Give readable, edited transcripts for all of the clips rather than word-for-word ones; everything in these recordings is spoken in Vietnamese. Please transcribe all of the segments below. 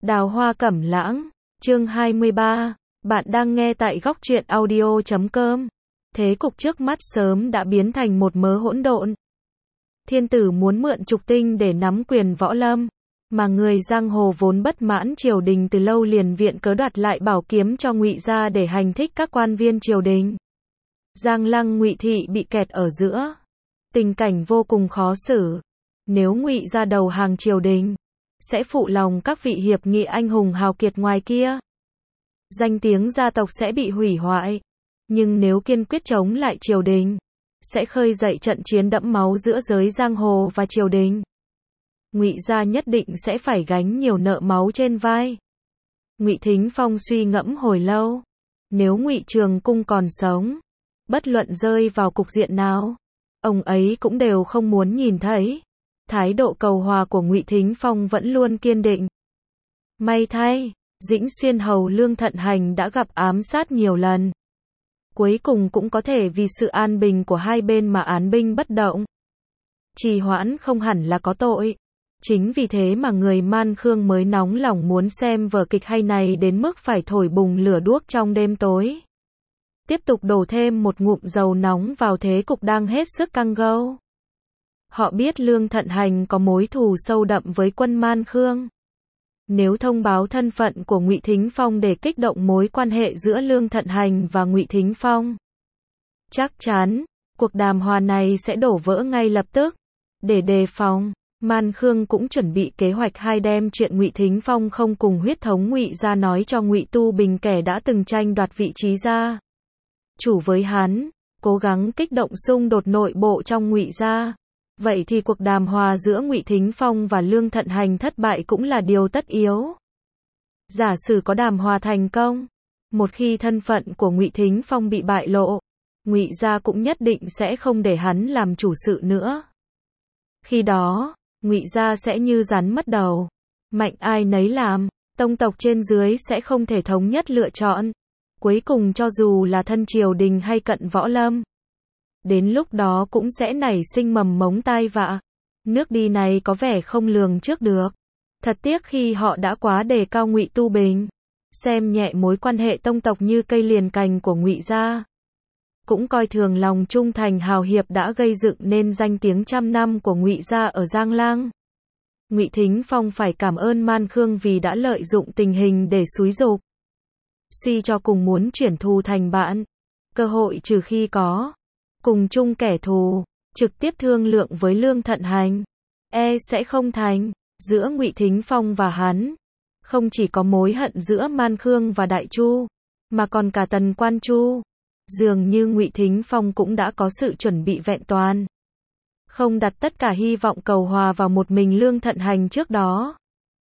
Đào Hoa Cẩm Lãng, chương 23, bạn đang nghe tại góc truyện audio.com. Thế cục trước mắt sớm đã biến thành một mớ hỗn độn. Thiên tử muốn mượn trục tinh để nắm quyền võ lâm, mà người giang hồ vốn bất mãn triều đình từ lâu liền viện cớ đoạt lại bảo kiếm cho Ngụy gia để hành thích các quan viên triều đình. Giang Lăng Ngụy thị bị kẹt ở giữa, tình cảnh vô cùng khó xử. Nếu Ngụy gia đầu hàng triều đình, sẽ phụ lòng các vị hiệp nghị anh hùng hào kiệt ngoài kia. Danh tiếng gia tộc sẽ bị hủy hoại. Nhưng nếu kiên quyết chống lại triều đình, sẽ khơi dậy trận chiến đẫm máu giữa giới giang hồ và triều đình. Ngụy gia nhất định sẽ phải gánh nhiều nợ máu trên vai. Ngụy Thính Phong suy ngẫm hồi lâu. Nếu Ngụy Trường Cung còn sống, bất luận rơi vào cục diện nào, ông ấy cũng đều không muốn nhìn thấy. Thái độ cầu hòa của Ngụy Thính Phong vẫn luôn kiên định. May thay, Dĩnh Xuyên hầu Lương Thận Hành đã gặp ám sát nhiều lần. Cuối cùng cũng có thể vì sự an bình của hai bên mà án binh bất động. Trì hoãn không hẳn là có tội. Chính vì thế mà người Man Khương mới nóng lòng muốn xem vở kịch hay này đến mức phải thổi bùng lửa đuốc trong đêm tối. Tiếp tục đổ thêm một ngụm dầu nóng vào thế cục đang hết sức căng gâu. Họ biết Lương Thận Hành có mối thù sâu đậm với quân Man Khương. Nếu thông báo thân phận của Ngụy Thính Phong để kích động mối quan hệ giữa Lương Thận Hành và Ngụy Thính Phong, chắc chắn, cuộc đàm hòa này sẽ đổ vỡ ngay lập tức. Để đề phòng, Man Khương cũng chuẩn bị kế hoạch hai đem chuyện Ngụy Thính Phong không cùng huyết thống Ngụy gia nói cho Ngụy Tu Bình kẻ đã từng tranh đoạt vị trí gia chủ với hắn, cố gắng kích động xung đột nội bộ trong Ngụy gia. Vậy thì cuộc đàm hòa giữa Ngụy Thính Phong và Lương Thận Hành thất bại cũng là điều tất yếu. Giả sử có đàm hòa thành công, một khi thân phận của Ngụy Thính Phong bị bại lộ, Ngụy gia cũng nhất định sẽ không để hắn làm chủ sự nữa. Khi đó, Ngụy gia sẽ như rắn mất đầu, mạnh ai nấy làm, tông tộc trên dưới sẽ không thể thống nhất lựa chọn. Cuối cùng cho dù là thân triều đình hay cận võ lâm, đến lúc đó cũng sẽ nảy sinh mầm mống tai vạ. Nước đi này có vẻ không lường trước được. Thật tiếc khi họ đã quá đề cao Ngụy Tu Bình, xem nhẹ mối quan hệ tông tộc như cây liền cành của Ngụy gia. Cũng coi thường lòng trung thành hào hiệp đã gây dựng nên danh tiếng trăm năm của Ngụy gia ở Giang Lăng. Ngụy Thính Phong phải cảm ơn Man Khương vì đã lợi dụng tình hình để xúi giục. Suy cho cùng muốn chuyển thù thành bạn, cơ hội trừ khi có. Cùng chung kẻ thù, trực tiếp thương lượng với Lương Thận Hành, sẽ không thành. Giữa Ngụy Thính Phong và hắn, không chỉ có mối hận giữa Man Khương và Đại Chu, mà còn cả Tần Quan Chu. Dường như Ngụy Thính Phong cũng đã có sự chuẩn bị vẹn toàn, không đặt tất cả hy vọng cầu hòa vào một mình Lương Thận Hành trước đó.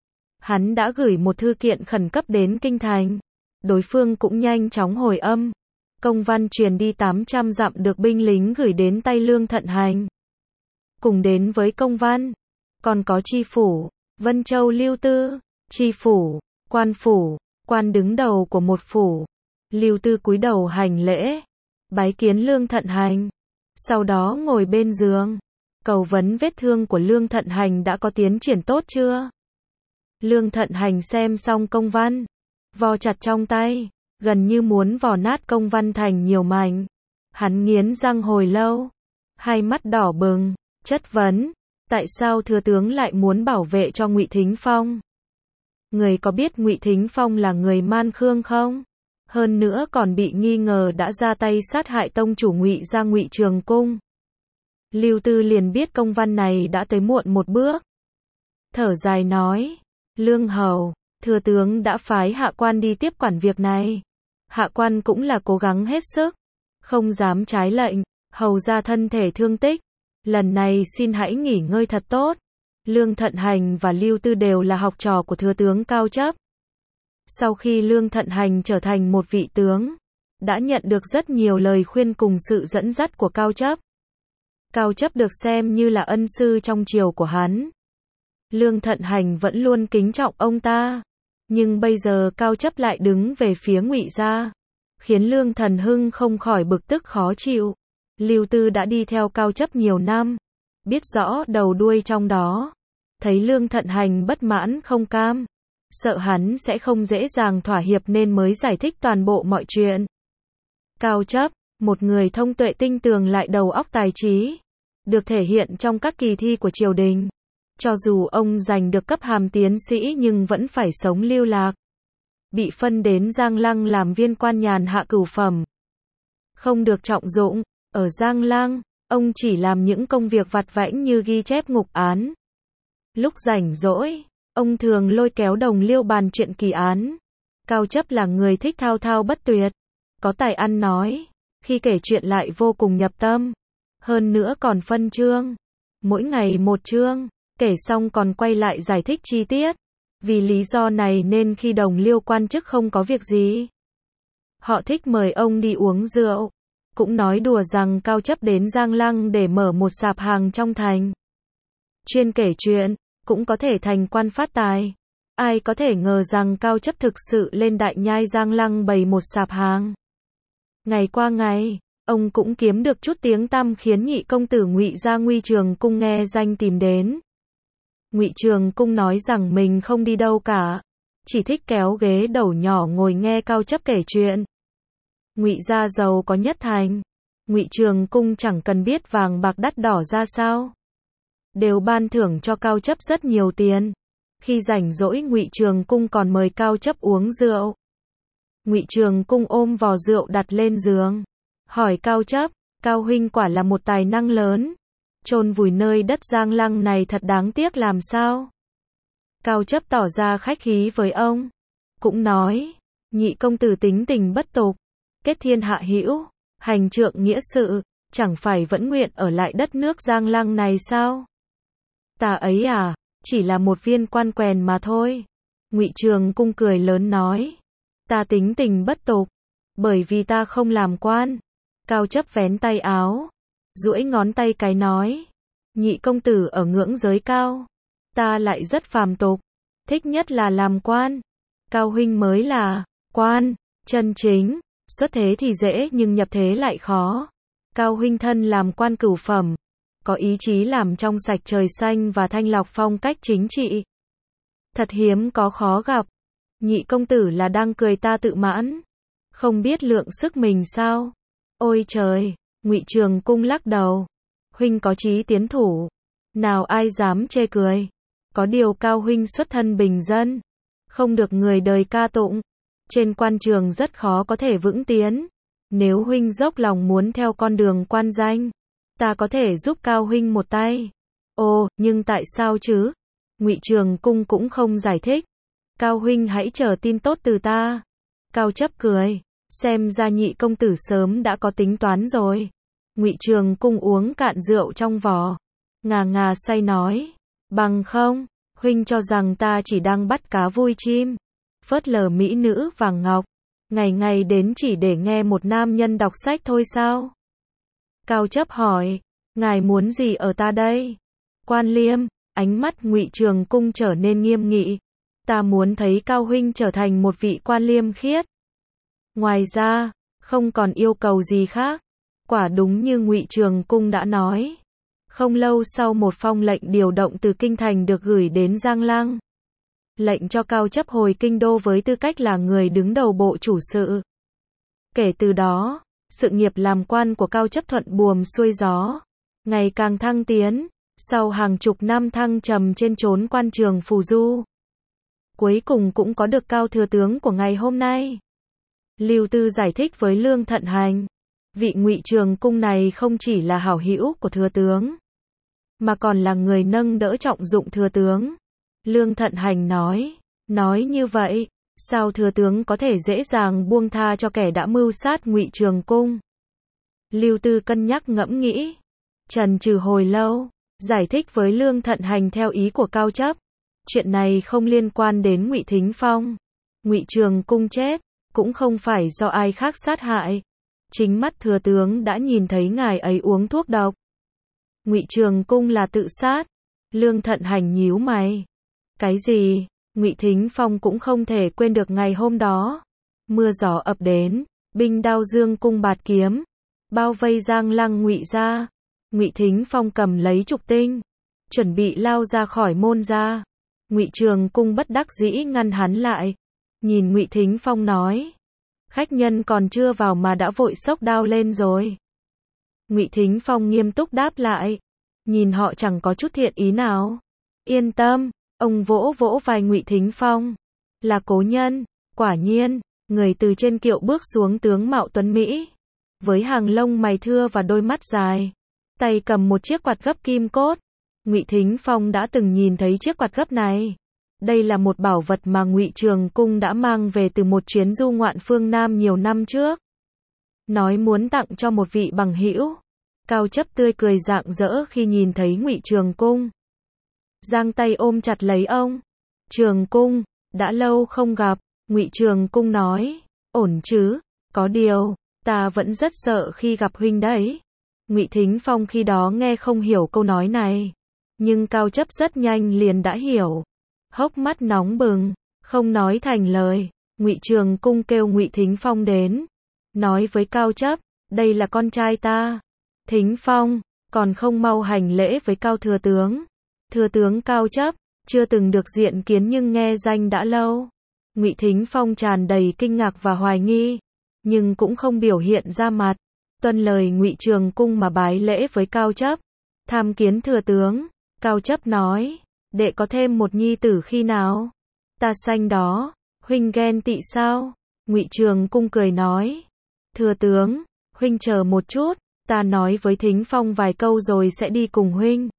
Hắn đã gửi một thư kiện khẩn cấp đến Kinh Thành, đối phương cũng nhanh chóng hồi âm. Công văn truyền đi 800 dặm được binh lính gửi đến tay Lương Thận Hành. Cùng đến với công văn, còn có tri phủ, Vân Châu Lưu Tư, tri phủ, quan đứng đầu của một phủ. Lưu Tư cúi đầu hành lễ, bái kiến Lương Thận Hành. Sau đó ngồi bên giường, cầu vấn vết thương của Lương Thận Hành đã có tiến triển tốt chưa. Lương Thận Hành xem xong công văn, vò chặt trong tay, gần như muốn vò nát công văn thành nhiều mảnh. Hắn nghiến răng hồi lâu, hai mắt đỏ bừng, chất vấn, tại sao thừa tướng lại muốn bảo vệ cho Ngụy Thính Phong? Người có biết Ngụy Thính Phong là người Man Khương không? Hơn nữa còn bị nghi ngờ đã ra tay sát hại tông chủ Ngụy gia Ngụy Trường Cung. Lưu Tư liền biết công văn này đã tới muộn một bước. Thở dài nói, Lương hầu, thừa tướng đã phái hạ quan đi tiếp quản việc này. Hạ quan cũng là cố gắng hết sức, không dám trái lệnh, hầu ra thân thể thương tích. Lần này xin hãy nghỉ ngơi thật tốt. Lương Thận Hành và Lưu Tư đều là học trò của thừa tướng Cao Chấp. Sau khi Lương Thận Hành trở thành một vị tướng, đã nhận được rất nhiều lời khuyên cùng sự dẫn dắt của Cao Chấp. Cao Chấp được xem như là ân sư trong triều của hắn. Lương Thận Hành vẫn luôn kính trọng ông ta. Nhưng bây giờ Cao Chấp lại đứng về phía Ngụy gia, khiến Lương Thần Hưng không khỏi bực tức khó chịu. Lưu Tư đã đi theo Cao Chấp nhiều năm, biết rõ đầu đuôi trong đó. Thấy Lương Thận Hành bất mãn không cam, sợ hắn sẽ không dễ dàng thỏa hiệp nên mới giải thích toàn bộ mọi chuyện. Cao Chấp, một người thông tuệ tinh tường lại đầu óc tài trí, được thể hiện trong các kỳ thi của triều đình. Cho dù ông giành được cấp hàm tiến sĩ nhưng vẫn phải sống lưu lạc. Bị phân đến Giang Lăng làm viên quan nhàn hạ cửu phẩm. Không được trọng dụng, ở Giang Lăng, ông chỉ làm những công việc vặt vãnh như ghi chép ngục án. Lúc rảnh rỗi, ông thường lôi kéo đồng liêu bàn chuyện kỳ án. Cao Chấp là người thích thao thao bất tuyệt, có tài ăn nói, khi kể chuyện lại vô cùng nhập tâm. Hơn nữa còn phân chương, mỗi ngày một chương, kể xong còn quay lại giải thích chi tiết. Vì lý do này nên khi đồng liêu quan chức không có việc gì, họ thích mời ông đi uống rượu. Cũng nói đùa rằng Cao Chấp đến Giang Lăng để mở một sạp hàng trong thành. Chuyên kể chuyện, cũng có thể thành quan phát tài. Ai có thể ngờ rằng Cao Chấp thực sự lên Đại Nhai Giang Lăng bày một sạp hàng. Ngày qua ngày, ông cũng kiếm được chút tiếng tăm khiến nhị công tử Ngụy gia Ngụy Trường Cung nghe danh tìm đến. Ngụy Trường Cung nói rằng mình không đi đâu cả, chỉ thích kéo ghế đầu nhỏ ngồi nghe Cao Chấp kể chuyện. Ngụy gia giàu có nhất thành, Ngụy Trường Cung chẳng cần biết vàng bạc đắt đỏ ra sao, đều ban thưởng cho Cao Chấp rất nhiều tiền. Khi rảnh rỗi Ngụy Trường Cung còn mời Cao Chấp uống rượu. Ngụy Trường Cung ôm vò rượu đặt lên giường, hỏi Cao Chấp, Cao huynh quả là một tài năng lớn, chôn vùi nơi đất Giang Lăng này thật đáng tiếc làm sao? Cao Chấp tỏ ra khách khí với ông, cũng nói, nhị công tử tính tình bất tục, kết thiên hạ hữu, hành trượng nghĩa sự, chẳng phải vẫn nguyện ở lại đất nước Giang Lăng này sao? Ta ấy à, chỉ là một viên quan quèn mà thôi. Ngụy Trường Cung cười lớn nói, ta tính tình bất tục, bởi vì ta không làm quan. Cao Chấp vén tay áo, duỗi ngón tay cái nói, nhị công tử ở ngưỡng giới cao, ta lại rất phàm tục, thích nhất là làm quan. Cao huynh mới là quan chân chính, xuất thế thì dễ nhưng nhập thế lại khó. Cao huynh thân làm quan cửu phẩm, có ý chí làm trong sạch trời xanh và thanh lọc phong cách chính trị. Thật hiếm có khó gặp. Nhị công tử là đang cười ta tự mãn, không biết lượng sức mình sao? Ôi trời, Ngụy Trường Cung lắc đầu. Huynh có chí tiến thủ, nào ai dám chê cười. Có điều Cao huynh xuất thân bình dân, không được người đời ca tụng, trên quan trường rất khó có thể vững tiến. Nếu huynh dốc lòng muốn theo con đường quan danh, ta có thể giúp Cao huynh một tay. Ồ, nhưng tại sao chứ? Ngụy Trường Cung cũng không giải thích. Cao huynh hãy chờ tin tốt từ ta. Cao Chấp cười, xem ra nhị công tử sớm đã có tính toán rồi. Ngụy Trường Cung uống cạn rượu trong vò, ngà ngà say nói, bằng không, huynh cho rằng ta chỉ đang bắt cá vui chim, phớt lờ mỹ nữ vàng ngọc, ngày ngày đến chỉ để nghe một nam nhân đọc sách thôi sao? Cao Chấp hỏi, ngài muốn gì ở ta đây? Quan liêm. Ánh mắt Ngụy Trường Cung trở nên nghiêm nghị. Ta muốn thấy Cao huynh trở thành một vị quan liêm khiết. Ngoài ra, không còn yêu cầu gì khác. Quả đúng như Ngụy Trường Cung đã nói. Không lâu sau một phong lệnh điều động từ kinh thành được gửi đến Giang Lăng. Lệnh cho Cao Chấp hồi kinh đô với tư cách là người đứng đầu bộ chủ sự. Kể từ đó, sự nghiệp làm quan của Cao Chấp thuận buồm xuôi gió, ngày càng thăng tiến. Sau hàng chục năm thăng trầm trên chốn quan trường phù du, cuối cùng cũng có được Cao thừa tướng của ngày hôm nay. Lưu Tư giải thích với Lương Thận Hành, vị Ngụy Trường Cung này không chỉ là hảo hữu của thừa tướng, mà còn là người nâng đỡ trọng dụng thừa tướng. Lương Thận Hành nói như vậy, sao thừa tướng có thể dễ dàng buông tha cho kẻ đã mưu sát Ngụy Trường Cung? Lưu Tư cân nhắc ngẫm nghĩ, chần chừ hồi lâu, giải thích với Lương Thận Hành theo ý của Cao Chấp. Chuyện này không liên quan đến Ngụy Thính Phong. Ngụy Trường Cung chết, cũng không phải do ai khác sát hại. Chính mắt thừa tướng đã nhìn thấy ngài ấy uống thuốc độc. Ngụy Trường Cung là tự sát. Lương Thận Hành nhíu mày. Cái gì? Ngụy Thính Phong cũng không thể quên được ngày hôm đó. Mưa gió ập đến, binh đao dương cung bạt kiếm, bao vây Giang Lăng Ngụy gia. Ngụy Thính Phong cầm lấy trục tinh, chuẩn bị lao ra khỏi môn gia. Ngụy Trường Cung bất đắc dĩ ngăn hắn lại, nhìn Ngụy Thính Phong nói, khách nhân còn chưa vào mà đã vội xốc đao lên rồi. Ngụy Thính Phong nghiêm túc đáp lại, nhìn họ chẳng có chút thiện ý nào. Yên tâm, ông vỗ vỗ vai Ngụy Thính Phong, là cố nhân. Quả nhiên, người từ trên kiệu bước xuống tướng mạo tuấn mỹ, với hàng lông mày thưa và đôi mắt dài, tay cầm một chiếc quạt gấp kim cốt. Ngụy Thính Phong đã từng nhìn thấy chiếc quạt gấp này. Đây là một bảo vật mà Ngụy Trường Cung đã mang về từ một chuyến du ngoạn phương Nam nhiều năm trước. Nói muốn tặng cho một vị bằng hữu. Cao Chấp tươi cười rạng rỡ khi nhìn thấy Ngụy Trường Cung. Giang tay ôm chặt lấy ông. Trường Cung, đã lâu không gặp. Ngụy Trường Cung nói, ổn chứ, có điều, ta vẫn rất sợ khi gặp huynh đấy. Ngụy Thính Phong khi đó nghe không hiểu câu nói này, nhưng Cao Chấp rất nhanh liền đã hiểu. Hốc mắt nóng bừng, không nói thành lời. Ngụy Trường Cung kêu Ngụy Thính Phong đến, nói với Cao Chấp, đây là con trai ta. Thính Phong, còn không mau hành lễ với Cao thừa tướng. Thừa tướng Cao Chấp, chưa từng được diện kiến nhưng nghe danh đã lâu. Ngụy Thính Phong tràn đầy kinh ngạc và hoài nghi, nhưng cũng không biểu hiện ra mặt, tuân lời Ngụy Trường Cung mà bái lễ với Cao Chấp. Tham kiến thừa tướng. Cao Chấp nói, đệ có thêm một nhi tử khi nào? Ta sanh đó, huynh ghen tị sao? Ngụy Trường Cung cười nói, thừa tướng, huynh chờ một chút, ta nói với Thính Phong vài câu rồi sẽ đi cùng huynh.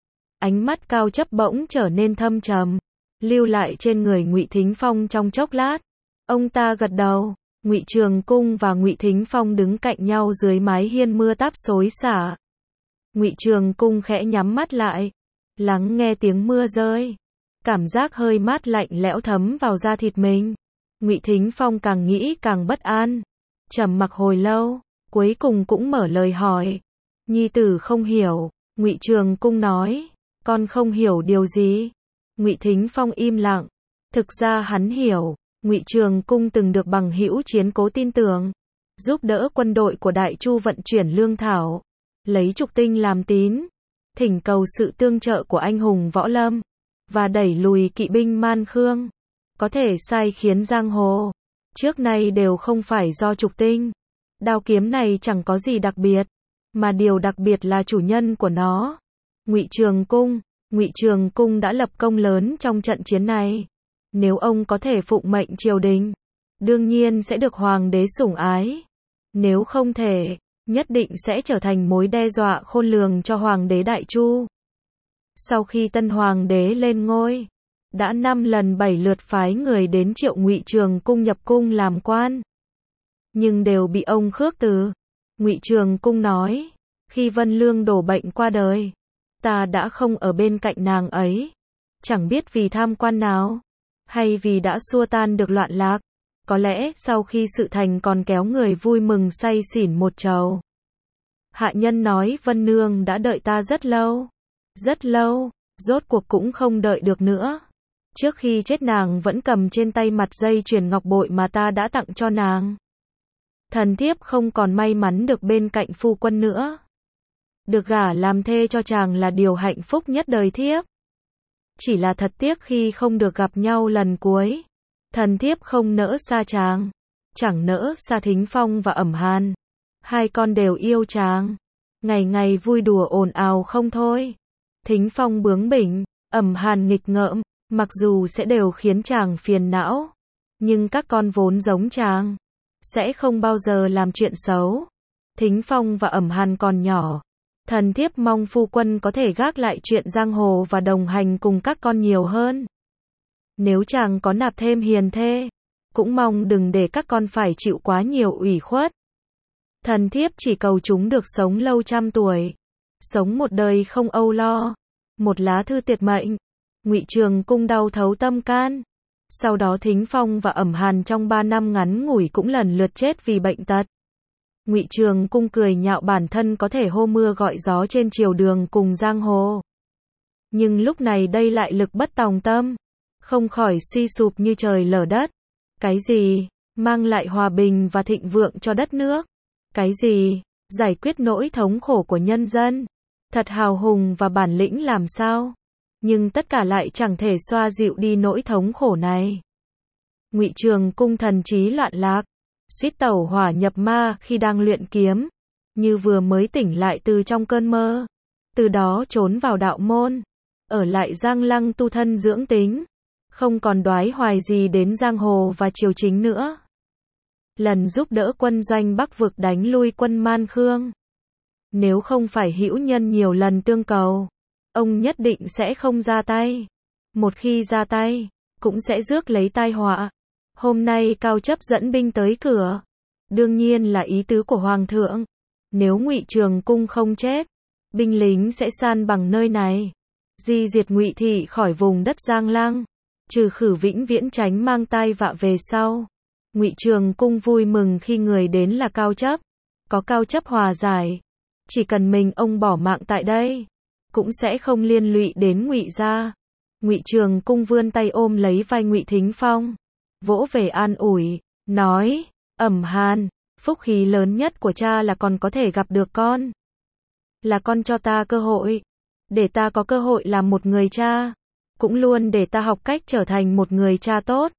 Ánh mắt Cao Chấp bỗng trở nên thâm trầm, lưu lại trên người Ngụy Thính Phong trong chốc lát. Ông ta gật đầu. Ngụy Trường Cung và Ngụy Thính Phong đứng cạnh nhau dưới mái hiên mưa táp xối xả. Ngụy Trường Cung khẽ nhắm mắt lại, lắng nghe tiếng mưa rơi. Cảm giác hơi mát lạnh lẽo thấm vào da thịt mình. Ngụy Thính Phong càng nghĩ càng bất an, trầm mặc hồi lâu, cuối cùng cũng mở lời hỏi. Nhi tử không hiểu. Ngụy Trường Cung nói, con không hiểu điều gì? Ngụy Thính Phong im lặng. Thực ra hắn hiểu, Ngụy Trường Cung từng được bằng hữu Chiến Cố tin tưởng, giúp đỡ quân đội của Đại Chu vận chuyển lương thảo, lấy trục tinh làm tín, thỉnh cầu sự tương trợ của anh hùng võ lâm, và đẩy lùi kỵ binh Man Khương, có thể sai khiến giang hồ. Trước nay đều không phải do trục tinh. Đao kiếm này chẳng có gì đặc biệt, mà điều đặc biệt là chủ nhân của nó. Ngụy Trường Cung. Ngụy Trường Cung đã lập công lớn trong trận chiến này. Nếu ông có thể phụng mệnh triều đình, đương nhiên sẽ được hoàng đế sủng ái. Nếu không thể, nhất định sẽ trở thành mối đe dọa khôn lường cho hoàng đế Đại Chu. Sau khi tân hoàng đế lên ngôi, đã 5 lần 7 lượt phái người đến triệu Ngụy Trường Cung nhập cung làm quan, nhưng đều bị ông khước từ. Ngụy Trường Cung nói, khi Vân Lương đổ bệnh qua đời, ta đã không ở bên cạnh nàng ấy. Chẳng biết vì tham quan nào, hay vì đã xua tan được loạn lạc. Có lẽ sau khi sự thành còn kéo người vui mừng say xỉn một trầu. Hạ nhân nói Vân Nương đã đợi ta rất lâu. Rất lâu, rốt cuộc cũng không đợi được nữa. Trước khi chết nàng vẫn cầm trên tay mặt dây chuyền ngọc bội mà ta đã tặng cho nàng. Thần thiếp không còn may mắn được bên cạnh phu quân nữa. Được gả làm thê cho chàng là điều hạnh phúc nhất đời thiếp. Chỉ là thật tiếc khi không được gặp nhau lần cuối. Thần thiếp không nỡ xa chàng, chẳng nỡ xa Thính Phong và Ẩm Hàn. Hai con đều yêu chàng, ngày ngày vui đùa ồn ào không thôi. Thính Phong bướng bỉnh, Ẩm Hàn nghịch ngợm, mặc dù sẽ đều khiến chàng phiền não, nhưng các con vốn giống chàng, sẽ không bao giờ làm chuyện xấu. Thính Phong và Ẩm Hàn còn nhỏ, thần thiếp mong phu quân có thể gác lại chuyện giang hồ và đồng hành cùng các con nhiều hơn. Nếu chàng có nạp thêm hiền thê, cũng mong đừng để các con phải chịu quá nhiều ủy khuất. Thần thiếp chỉ cầu chúng được sống lâu trăm tuổi, sống một đời không âu lo. Một lá thư tuyệt mệnh. Ngụy Trường Cung đau thấu tâm can. Sau đó Thính Phong và Ẩm Hàn trong 3 năm ngắn ngủi cũng lần lượt chết vì bệnh tật. Ngụy Trường Cung cười nhạo bản thân có thể hô mưa gọi gió trên triều đường cùng giang hồ. Nhưng lúc này đây lại lực bất tòng tâm, không khỏi suy sụp như trời lở đất. Cái gì mang lại hòa bình và thịnh vượng cho đất nước? Cái gì giải quyết nỗi thống khổ của nhân dân? Thật hào hùng và bản lĩnh làm sao? nhưng tất cả lại chẳng thể xoa dịu đi nỗi thống khổ này. Ngụy Trường Cung thần trí loạn lạc, suýt tẩu hỏa nhập ma khi đang luyện kiếm, như vừa mới tỉnh lại từ trong cơn mơ, từ đó trốn vào đạo môn, ở lại Giang Lăng tu thân dưỡng tính, không còn đoái hoài gì đến giang hồ và triều chính nữa. Lần giúp đỡ quân doanh Bắc vực đánh lui quân Man Khương, nếu không phải hữu nhân nhiều lần tương cầu, ông nhất định sẽ không ra tay. Một khi ra tay, cũng sẽ rước lấy tai họa. Hôm nay Cao Chấp dẫn binh tới cửa, đương nhiên là ý tứ của Hoàng thượng. Nếu Ngụy Trường Cung không chết, binh lính sẽ san bằng nơi này, di diệt Ngụy thị khỏi vùng đất Giang Lăng, trừ khử vĩnh viễn tránh mang tai vạ về sau. Ngụy Trường Cung vui mừng khi người đến là Cao Chấp, có Cao Chấp hòa giải, chỉ cần mình ông bỏ mạng tại đây, cũng sẽ không liên lụy đến Ngụy gia. Ngụy Trường Cung vươn tay ôm lấy vai Ngụy Thính Phong, vỗ về an ủi, nói: Ẩm Hàn, phúc khí lớn nhất của cha là còn có thể gặp được con. Là con cho ta cơ hội, để ta có cơ hội làm một người cha, cũng luôn để ta học cách trở thành một người cha tốt.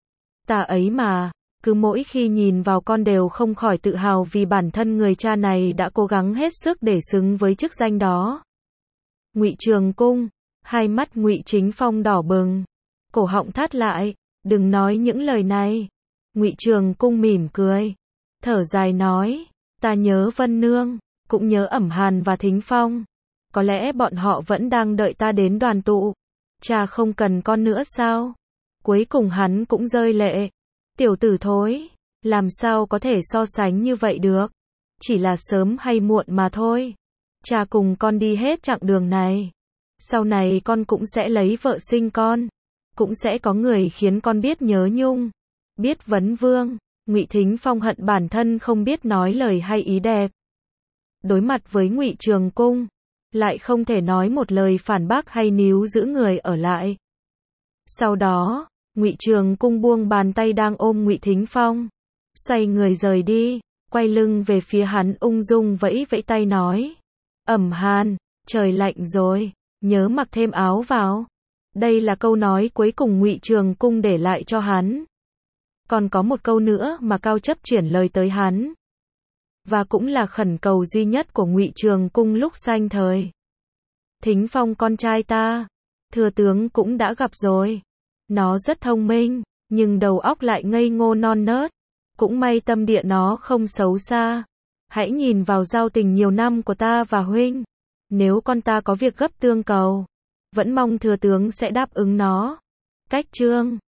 Ta ấy mà, cứ mỗi khi nhìn vào con đều không khỏi tự hào vì bản thân người cha này đã cố gắng hết sức để xứng với chức danh đó. Ngụy Trường Cung, hai mắt Ngụy Chính Phong đỏ bừng, cổ họng thắt lại, đừng nói những lời này. Ngụy Trường Cung mỉm cười, thở dài nói, ta nhớ Vân Nương, cũng nhớ Ẩm Hàn và Thính Phong. Có lẽ bọn họ vẫn đang đợi ta đến đoàn tụ. Cha không cần con nữa sao? Cuối cùng hắn cũng rơi lệ. Tiểu tử thối, làm sao có thể so sánh như vậy được? Chỉ là sớm hay muộn mà thôi. Cha cùng con đi hết chặng đường này. Sau này con cũng sẽ lấy vợ sinh con. Cũng sẽ có người khiến con biết nhớ nhung, biết vấn vương. Ngụy Thính Phong hận bản thân không biết nói lời hay ý đẹp. Đối mặt với Ngụy Trường Cung, lại không thể nói một lời phản bác hay níu giữ người ở lại. Sau đó, Ngụy Trường Cung buông bàn tay đang ôm Ngụy Thính Phong, xoay người rời đi, quay lưng về phía hắn ung dung vẫy vẫy tay nói: Ẩm Hàn, trời lạnh rồi, nhớ mặc thêm áo vào. Đây là câu nói cuối cùng Ngụy Trường Cung để lại cho hắn. Còn có một câu nữa mà Cao Chấp chuyển lời tới hắn, và cũng là khẩn cầu duy nhất của Ngụy Trường Cung lúc sanh thời. Thính Phong con trai ta, thừa tướng cũng đã gặp rồi. Nó rất thông minh, nhưng đầu óc lại ngây ngô non nớt. Cũng may tâm địa nó không xấu xa. Hãy nhìn vào giao tình nhiều năm của ta và huynh. Nếu con ta có việc gấp tương cầu, vẫn mong thừa tướng sẽ đáp ứng nó. Cách chương